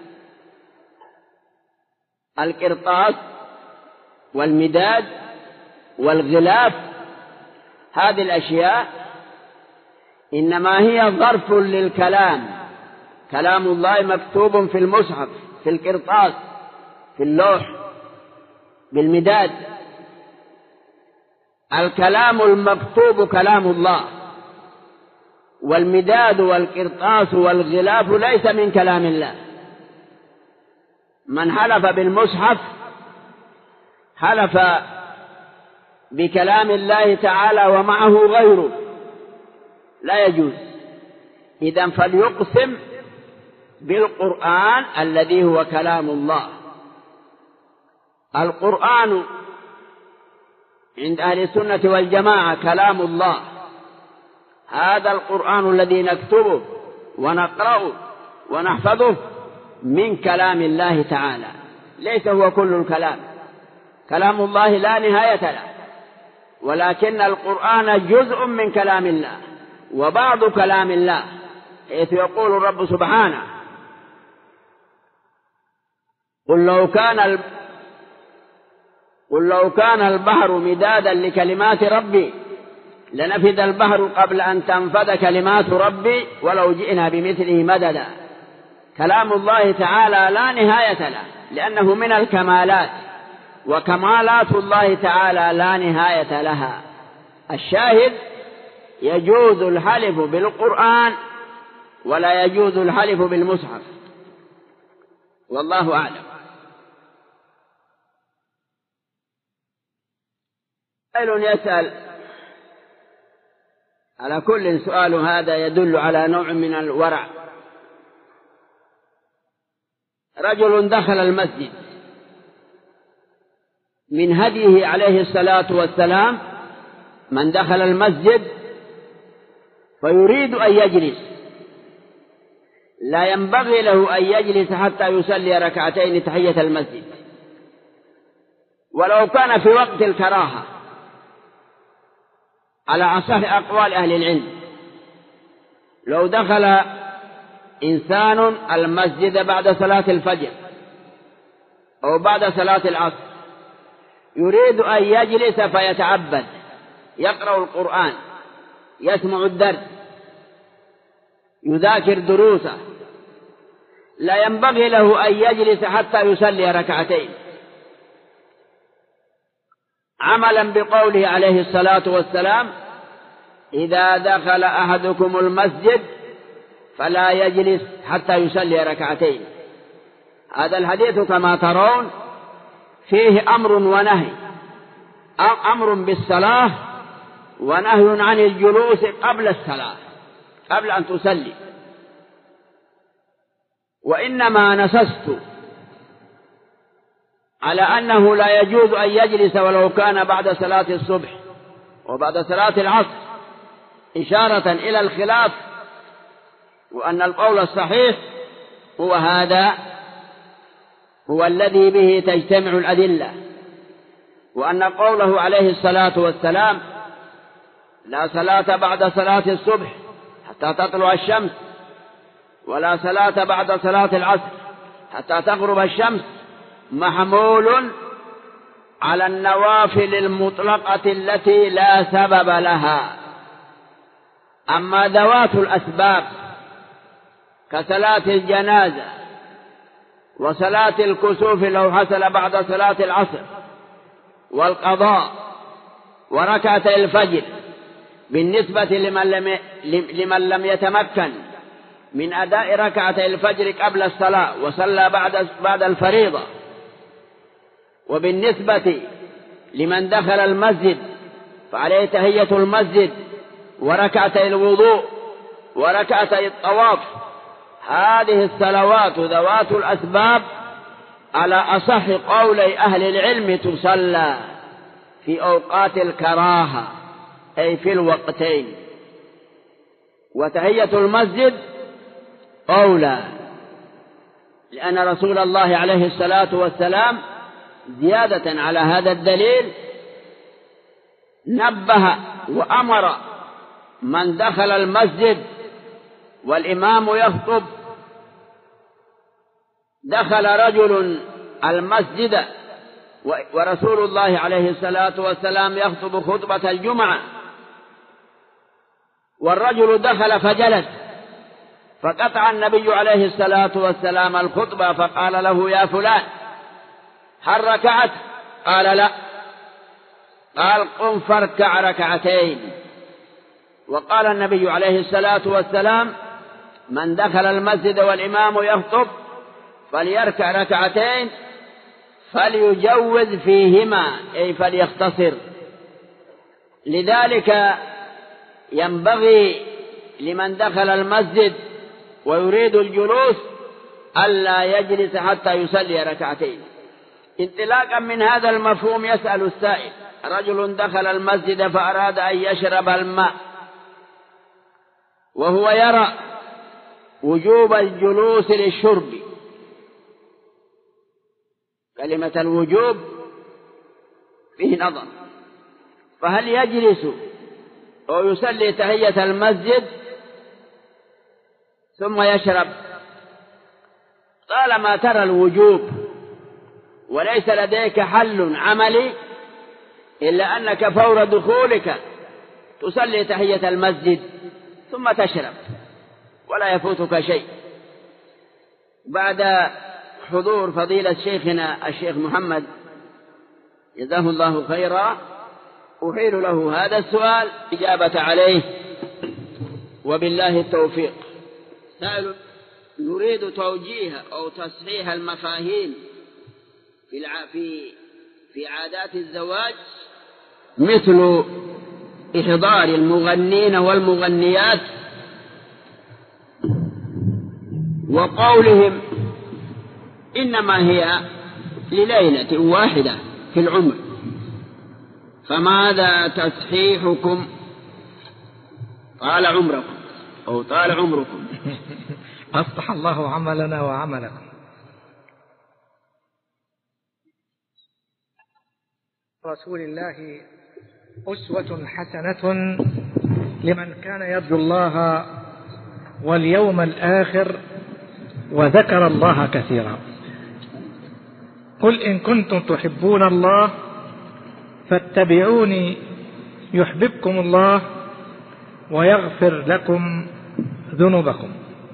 القرطاس والمداد والغلاف، هذه الأشياء إنما هي ظرف للكلام. كلام الله مكتوب في المصحف، في القرطاس، في اللوح، بالمداد. الكلام المكتوب كلام الله، والمداد والقرطاس والغلاف ليس من كلام الله. من حلف بالمصحف حلف بكلام الله تعالى ومعه غيره، لا يجوز. إذن فليقسم بالقرآن الذي هو كلام الله. القرآن عند أهل السنة والجماعة كلام الله. هذا القرآن الذي نكتبه ونقرأه ونحفظه من كلام الله تعالى، ليس هو كل الكلام. كلام الله لا نهاية له، ولكن القرآن جزء من كلام الله وبعض كلام الله، حيث يقول الرب سبحانه: قل لو كان البحر مدادا لكلمات ربي لنفد البحر قبل أن تنفد كلمات ربي ولو جئنا بمثله مددا. كلام الله تعالى لا نهاية له، لأنه من الكمالات، وكمالات الله تعالى لا نهاية لها. الشاهد: يجوز الحلف بالقرآن ولا يجوز الحلف بالمصحف، والله أعلم. سائل يسأل: على كل سؤال هذا يدل على نوع من الورع. رجل دخل المسجد، من هديه عليه الصلاة والسلام من دخل المسجد فيريد أن يجلس لا ينبغي له أن يجلس حتى يصلي ركعتين تحية المسجد، ولو كان في وقت الكراهة على أصح أقوال أهل العلم. لو دخل إنسان المسجد بعد صلاة الفجر أو بعد صلاة العصر يريد أن يجلس فيتعبد، يقرأ القرآن، يسمع الدرس، يذاكر دروسه، لا ينبغي له أن يجلس حتى يصلي ركعتين، عملا بقوله عليه الصلاة والسلام: إذا دخل أحدكم المسجد فلا يجلس حتى يصلي ركعتين. هذا الحديث كما ترون فيه أمر ونهي، أمر بالصلاة ونهي عن الجلوس قبل الصلاة، قبل أن تصلي. وإنما نصست على أنه لا يجوز أن يجلس ولو كان بعد صلاة الصبح وبعد صلاة العصر، إشارة إلى الخلاف، وأن القول الصحيح هو هذا، هو الذي به تجتمع الأدلة، وأن قوله عليه الصلاة والسلام: لا صلاة بعد صلاة الصبح حتى تطلع الشمس، ولا صلاة بعد صلاة العصر حتى تغرب الشمس، محمول على النوافل المطلقة التي لا سبب لها. أما ذوات الأسباب كصلاة الجنازة وصلاة الكسوف لو حصل بعد صلاة العصر، والقضاء، وركعتي الفجر، بالنسبة لمن لم يتمكن من أداء ركعتي الفجر قبل الصلاة وصلى بعد الفريضة، وبالنسبة لمن دخل المسجد فعليه تحية المسجد وركعتي الوضوء وركعتي الطواف. هذه الصلوات ذوات الأسباب على أصح قولي أهل العلم تصلى في أوقات الكراهة، أي في الوقتين. وتحية المسجد أولى، لأن رسول الله عليه الصلاة والسلام زيادة على هذا الدليل نبه وأمر من دخل المسجد والإمام يخطب: دخل رجل المسجد ورسول الله عليه الصلاة والسلام يخطب خطبة الجمعة، والرجل دخل فجلس، فقطع النبي عليه الصلاة والسلام الخطبة فقال له: يا فلان، هل ركعت؟ قال: لا. قال: قم فاركع ركعتين. وقال النبي عليه الصلاة والسلام: من دخل المسجد والإمام يخطب فليركع ركعتين فليجوز فيهما، أي فليختصر. لذلك ينبغي لمن دخل المسجد ويريد الجلوس ألا يجلس حتى يصلي ركعتين. انطلاقا من هذا المفهوم يسأل السائل: رجل دخل المسجد فأراد أن يشرب الماء وهو يرى وجوب الجلوس للشرب. كلمة الوجوب فيه نظر، فهل يجلس أو يصلي تحية المسجد ثم يشرب؟ طالما ترى الوجوب وليس لديك حل عملي إلا أنك فور دخولك تصلي تحية المسجد ثم تشرب ولا يفوتك شيء. بعد حضور فضيلة شيخنا الشيخ محمد جزاه الله خيرا أحيل له هذا السؤال إجابة عليه وبالله التوفيق. سائل يريد توجيه أو تصحيح المفاهيم في عادات الزواج، مثل إحضار المغنين والمغنيات وقولهم إنما هي لليلة واحدة في العمر، فماذا تصحيحكم؟ طال عمركم أو طال عمركم. أصلح الله عملنا وعملكم. رسول الله أسوة حسنة لمن كان يرجو الله واليوم الآخر وذكر الله كثيرا. قل إن كنتم تحبون الله فاتبعوني يحببكم الله ويغفر لكم ذنوبكم.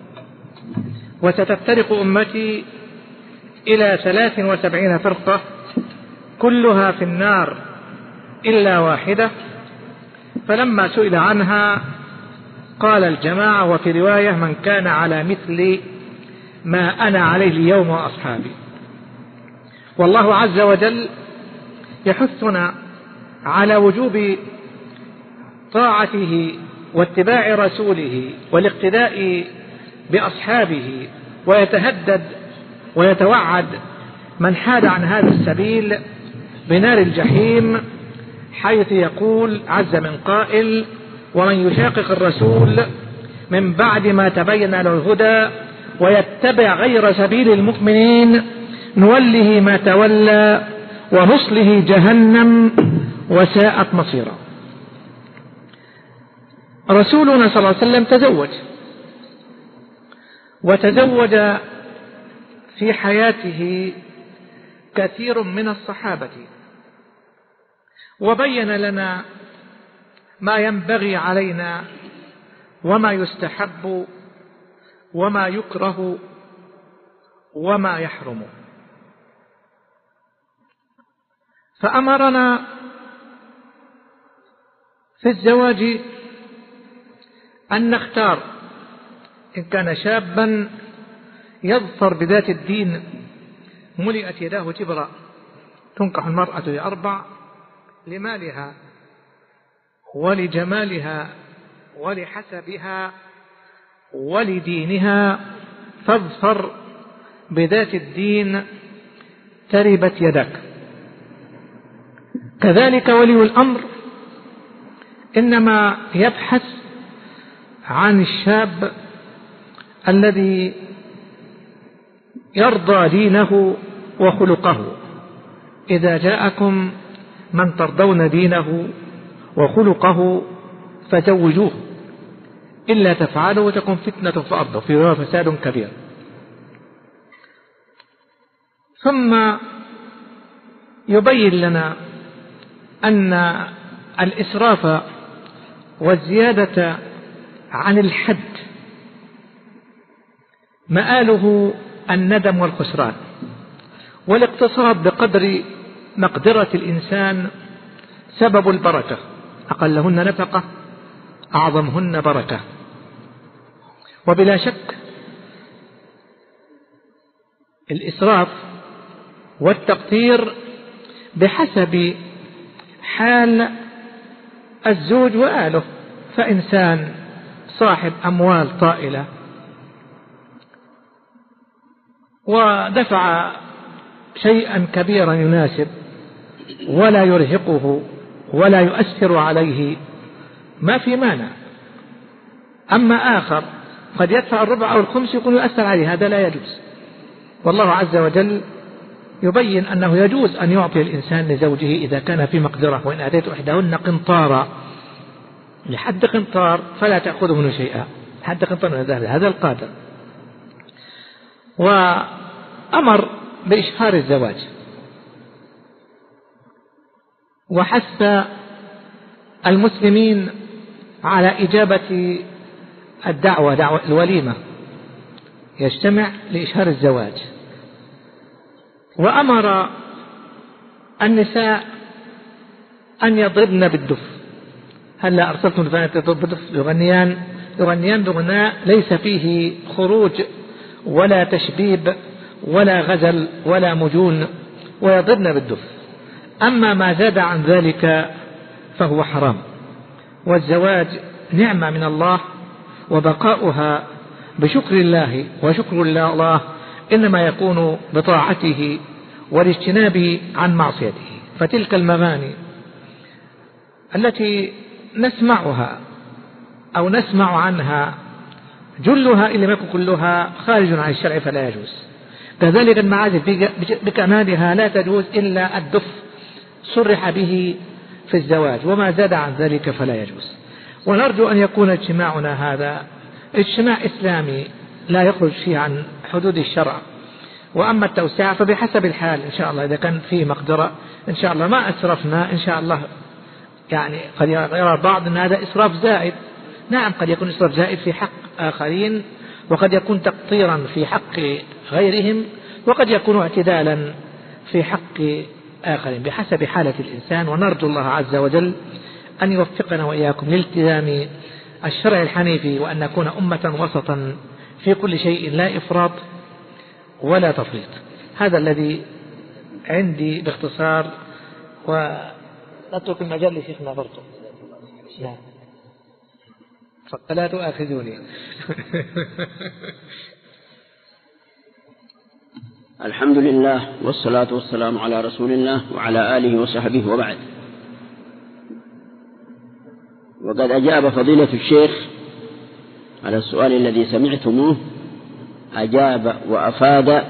وستفترق أمتي إلى 73 فرقة كلها في النار إلا واحدة. فلما سئل عنها قال الجماعة، وفي رواية من كان على مثل ما أنا عليه اليوم وأصحابي. والله عز وجل يحثنا على وجوب طاعته واتباع رسوله والاقتداء بأصحابه، ويتهدد ويتوعد من حاد عن هذا السبيل بنار الجحيم، حيث يقول عز من قائل: ومن يشاقق الرسول من بعد ما تبين له الهدى ويتبع غير سبيل المؤمنين نوله ما تولى ونصله جهنم وساءت مصيرا. رسولنا صلى الله عليه وسلم تزوج، وتزوج في حياته كثير من الصحابة، وبين لنا ما ينبغي علينا وما يستحب وما يكره وما يحرم. فأمرنا في الزواج أن نختار إن كان شابا يظفر بذات الدين ملئت يداه تبرا. تنكح المرأة ل4: لمالها ولجمالها ولحسبها ولدينها فاظفر بذات الدين تربت يدك. كذلك ولي الأمر إنما يبحث عن الشاب الذي يرضى دينه وخلقه. إذا جاءكم من ترضون دينه وخلقه فزوجوه، إلا تفعلوا تكن فتنة في الأرض وفيها فساد كبير. ثم يبين لنا أن الإسراف والزيادة عن الحد مآله الندم والخسران، والاقتصاد بقدر مقدرة الإنسان سبب البركة، أقلهن نفقة أعظمهن بركة. وبلا شك الإسراف والتقتير بحسب حال الزوج وآله. فإنسان صاحب أموال طائلة ودفع شيئا كبيرا يناسب ولا يرهقه ولا يؤثر عليه ما في مانع. أما آخر قد يدفع الربع أو الخمس يكون يؤثر عليه، هذا لا يجوز. والله عز وجل يبين أنه يجوز أن يعطي الإنسان لزوجه إذا كان في مقدرة، وإن أتيت إحداهن قنطارا لحد قنطار فلا تأخذ منه شيئا، حد قنطار من الذهب، هذا القادر. وأمر بإشهار الزواج، وحث المسلمين على إجابة الدعوة، دعوة الوليمة، يجتمع لإشهار الزواج. وأمر النساء أن يضربن بالدف. هلا أرسلتم البنات يضربن بالدف، يغنيان بغناء ليس فيه خروج ولا تشبيب ولا غزل ولا مجون، ويضربن بالدف. أما ما زاد عن ذلك فهو حرام. والزواج نعمة من الله، وبقاؤها بشكر الله، وشكر الله إنما يكون بطاعته والاجتناب عن معصيته. فتلك المغاني التي نسمعها أو نسمع عنها جلها إن لم يكن كلها خارج عن الشرع فلا يجوز. كذلك المعازف بكمالها لا تجوز إلا الدف صرح به في الزواج، وما زاد عن ذلك فلا يجوز. ونرجو أن يكون اجتماعنا هذا اجتماع إسلامي لا يخرج فيه عن حدود الشرع. وأما التوسعة فبحسب الحال إن شاء الله، إذا كان فيه مقدرة إن شاء الله ما أسرفنا إن شاء الله. يعني قد يرى البعض أن هذا إسراف زائد، نعم قد يكون إسراف زائد في حق آخرين، وقد يكون تقطيرا في حق غيرهم، وقد يكون اعتدالا في حق آخرين بحسب حالة الإنسان. ونرجو الله عز وجل أن يوفقنا وإياكم لالتزام الشرع الحنيفي، وأن نكون أمة وسطا في كل شيء، لا إفراط ولا تفريط. هذا الذي عندي باختصار، ونترك المجال لشيخنا برضو. نعم فلا تؤاخذوني. الحمد لله والصلاة والسلام على رسول الله وعلى آله وصحبه وبعد. وقد أجاب فضيلة الشيخ على السؤال الذي سمعتموه، أجاب وأفاد،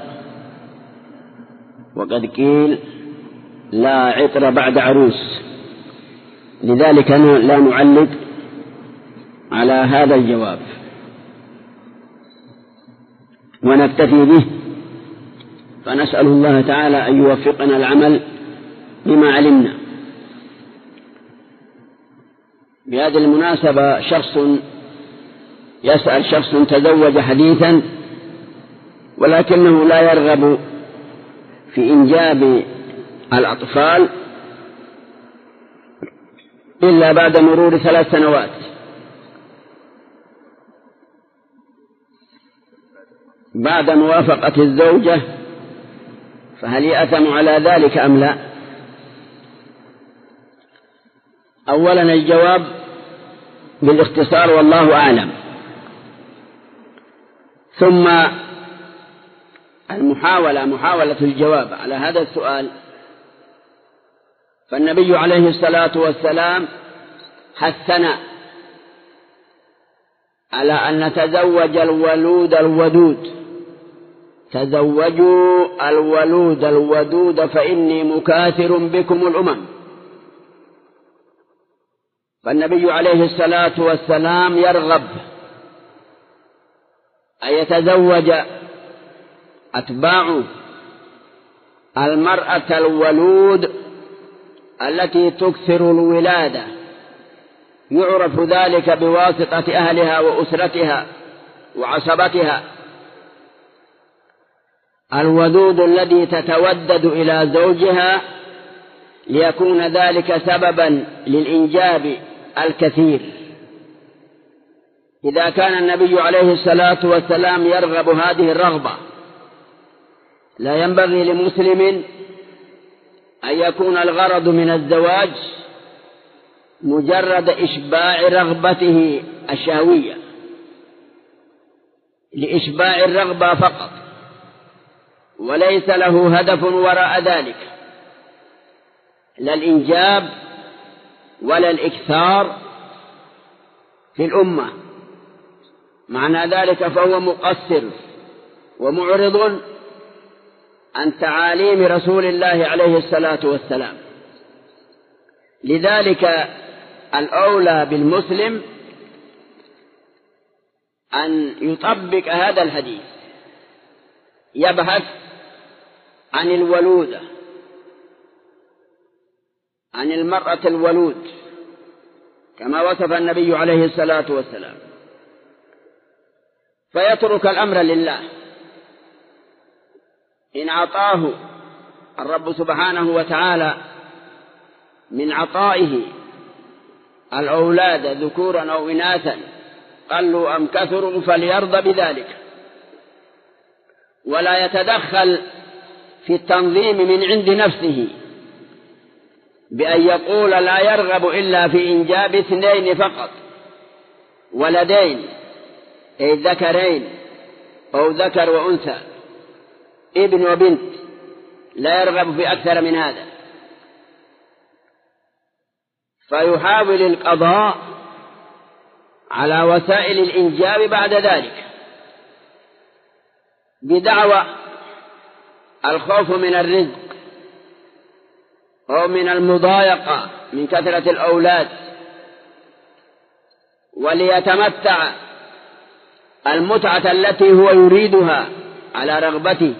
وقد قيل لا عطر بعد عروس، لذلك لا نعلق على هذا الجواب ونكتفي به. فنسأل الله تعالى أن يوفقنا العمل بما علمنا. بهذه المناسبة يسأل شخص تزوج حديثا ولكنه لا يرغب في إنجاب الأطفال إلا بعد مرور 3 سنوات، بعد موافقة الزوجة، فهل يأثم على ذلك أم لا؟ أولا الجواب بالاختصار والله أعلم. ثم محاولة الجواب على هذا السؤال. فالنبي عليه الصلاة والسلام حثنا على أن نتزوج الولود الودود، تزوجوا الولود الودود فإني مكاثر بكم الأمم. فالنبي عليه الصلاة والسلام يرغب أن يتزوج أتباع المرأة الولود التي تكثر الولادة، يعرف ذلك بواسطة أهلها وأسرتها وعصبتها. الودود الذي تتودد إلى زوجها ليكون ذلك سببا للإنجاب الكثير. إذا كان النبي عليه الصلاة والسلام يرغب هذه الرغبة، لا ينبغي لمسلم أن يكون الغرض من الزواج مجرد إشباع رغبته الشهوية، لإشباع الرغبة فقط، وليس له هدف وراء ذلك، لا الإنجاب ولا الإكثار في الأمة. معنى ذلك فهو مقصر ومعرض عن تعاليم رسول الله عليه الصلاة والسلام. لذلك الأولى بالمسلم أن يطبق هذا الحديث، يبحث عن الولودة، عن المرأة الولود كما وصف النبي عليه الصلاة والسلام، فيترك الأمر لله. إن أعطاه الرب سبحانه وتعالى من عطائه الأولاد ذكورا أو إناثا قلوا أم كثروا فليرضى بذلك، ولا يتدخل في التنظيم من عند نفسه بأن يقول لا يرغب إلا في إنجاب 2 فقط، ولدين أي ذكرين أو ذكر وأنثى، ابن وبنت، لا يرغب في أكثر من هذا، فيحاول القضاء على وسائل الإنجاب بعد ذلك بدعوى الخوف من الرزق أو من المضايقة من كثرة الأولاد، وليتمتع المتعة التي هو يريدها على رغبته،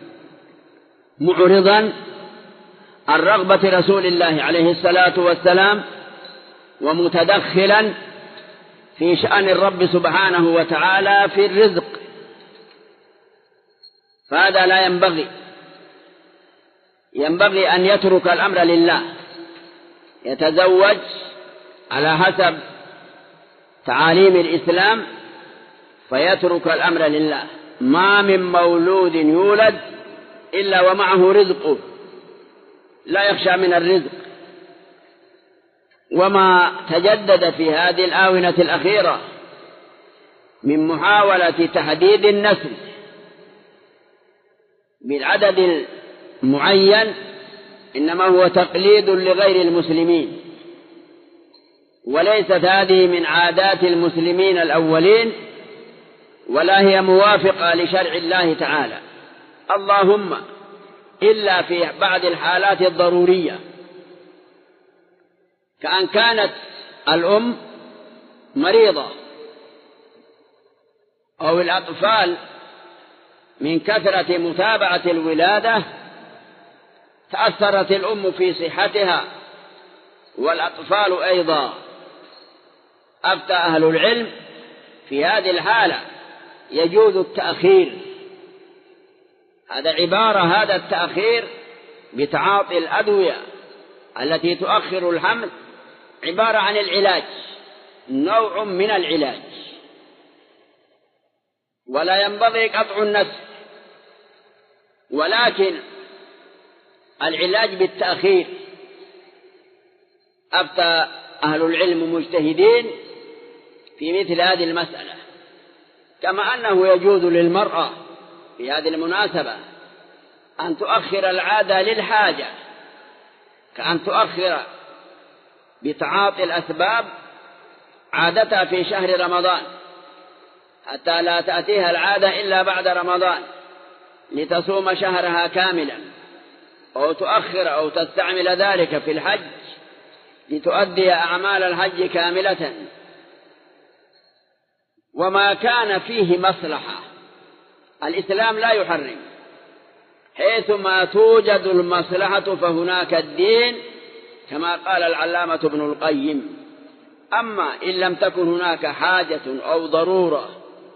معرضا عن رغبة رسول الله عليه الصلاة والسلام، ومتدخلا في شأن الرب سبحانه وتعالى في الرزق. فهذا لا ينبغي أن يترك الأمر لله، يتزوج على حسب تعاليم الإسلام فيترك الأمر لله. ما من مولود يولد إلا ومعه رزقه، لا يخشى من الرزق. وما تجدد في هذه الآونة الأخيرة من محاولة تحديد النسل بالعدد المعين إنما هو تقليد لغير المسلمين، وليست هذه من عادات المسلمين الأولين، ولا هي موافقة لشرع الله تعالى، اللهم إلا في بعض الحالات الضرورية، كأن كانت الأم مريضة أو الأطفال من كثرة متابعة الولادة تأثرت الأم في صحتها والأطفال أيضا. أفتى أهل العلم في هذه الحالة يجوز التأخير، هذا التأخير بتعاطي الأدوية التي تؤخر الحمل عبارة عن العلاج، نوع من العلاج، ولا ينبغي قطع النسل، ولكن العلاج بالتأخير. أفتى أهل العلم مجتهدين في مثل هذه المسألة، كما أنه يجوز للمرأة في هذه المناسبة أن تؤخر العادة للحاجة، كأن تؤخر بتعاطي الأسباب عادتها في شهر رمضان حتى لا تأتيها العادة إلا بعد رمضان لتصوم شهرها كاملا، أو تؤخر أو تستعمل ذلك في الحج لتؤدي أعمال الحج كاملة. وما كان فيه مصلحة الإسلام لا يحرم، حيثما توجد المصلحة فهناك الدين، كما قال العلامة ابن القيم. أما إن لم تكن هناك حاجة أو ضرورة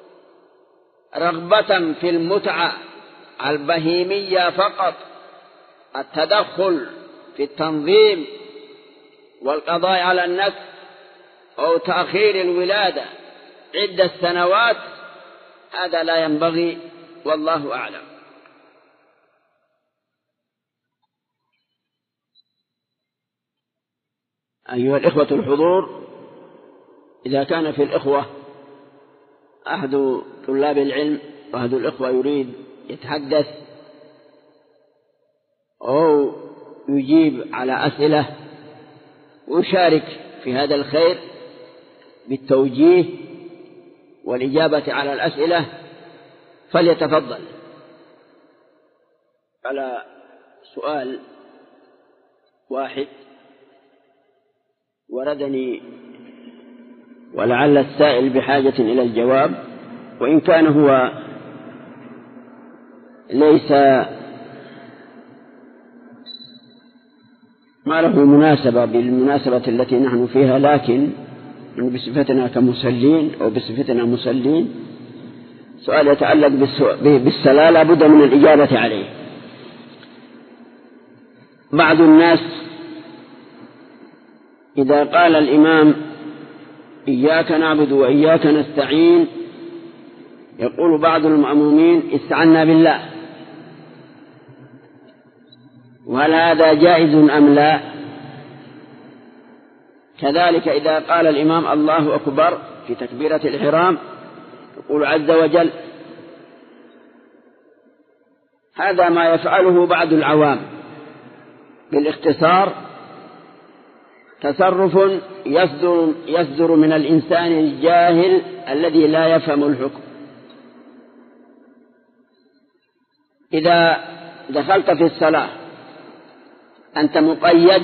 رغبة في المتعة البهيمية فقط، التدخل في التنظيم والقضاء على النسل أو تأخير الولادة عدة سنوات، هذا لا ينبغي، والله أعلم. أيها الإخوة الحضور، إذا كان في الإخوة أحد طلاب العلم وأحد الإخوة يريد يتحدث أو يجيب على أسئلة ويشارك في هذا الخير بالتوجيه والإجابة على الأسئلة فليتفضل. على سؤال واحد وردني ولعل السائل بحاجة إلى الجواب، وإن كان هو ليس ما له مناسبة بالمناسبة التي نحن فيها، لكن بصفتنا كمسلين أو بصفتنا مسلين سؤال يتعلق بالصلاة لا بد من الإجابة عليه. بعض الناس إذا قال الإمام إياك نعبد وإياك نستعين يقول بعض المأمومين استعنا بالله، وهل هذا جائز أم لا؟ كذلك إذا قال الإمام الله أكبر في تكبيرة الإحرام يقول عز وجل. هذا ما يفعله بعض العوام بالاختصار، تصرف يصدر من الإنسان الجاهل الذي لا يفهم الحكم. إذا دخلت في الصلاة أنت مقيد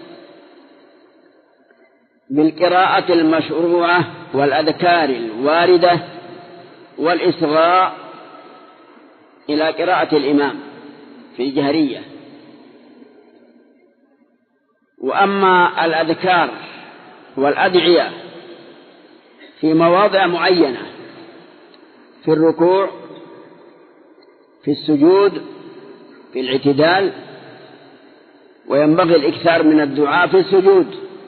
بالقراءة المشروعة والأذكار الواردة والإصغاء إلى قراءة الإمام في الجهرية. وأما الأذكار والأدعية في مواضع معينة في الركوع، في السجود، في الاعتدال، وينبغي الإكثار من الدعاء في السجود.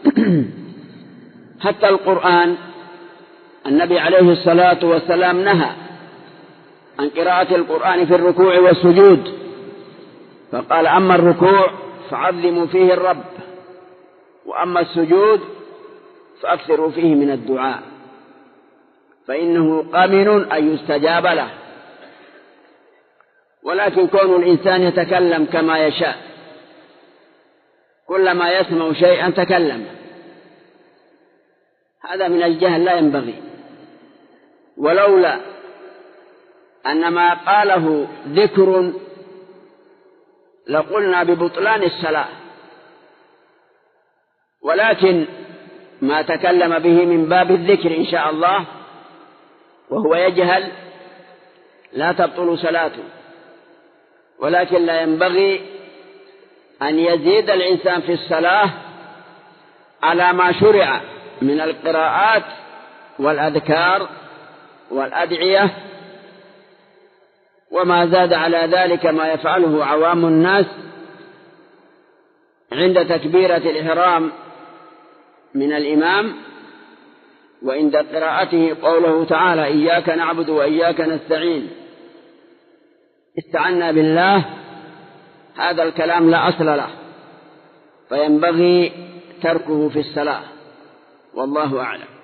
حتى القرآن النبي عليه الصلاة والسلام نهى عن قراءة القرآن في الركوع والسجود، فقال أما الركوع فعظموا فيه الرب، وأما السجود فأكثروا فيه من الدعاء، فإنه قامن أن يستجاب له. ولكن كون الإنسان يتكلم كما يشاء، كلما يسمع شيئا تكلم، هذا من الجهل لا ينبغي. ولولا أن ما قاله ذكر لقلنا ببطلان الصلاة، ولكن ما تكلم به من باب الذكر إن شاء الله وهو يجهل لا تبطل صلاته. ولكن لا ينبغي أن يزيد الإنسان في الصلاة على ما شرع من القراءات والأذكار والأدعية، وما زاد على ذلك ما يفعله عوام الناس عند تكبيرة الإحرام من الإمام، وعند قراءته قوله تعالى إياك نعبد وإياك نستعين استعنا بالله. هذا الكلام لا أصل له، فينبغي تركه في الصلاة، والله أعلم.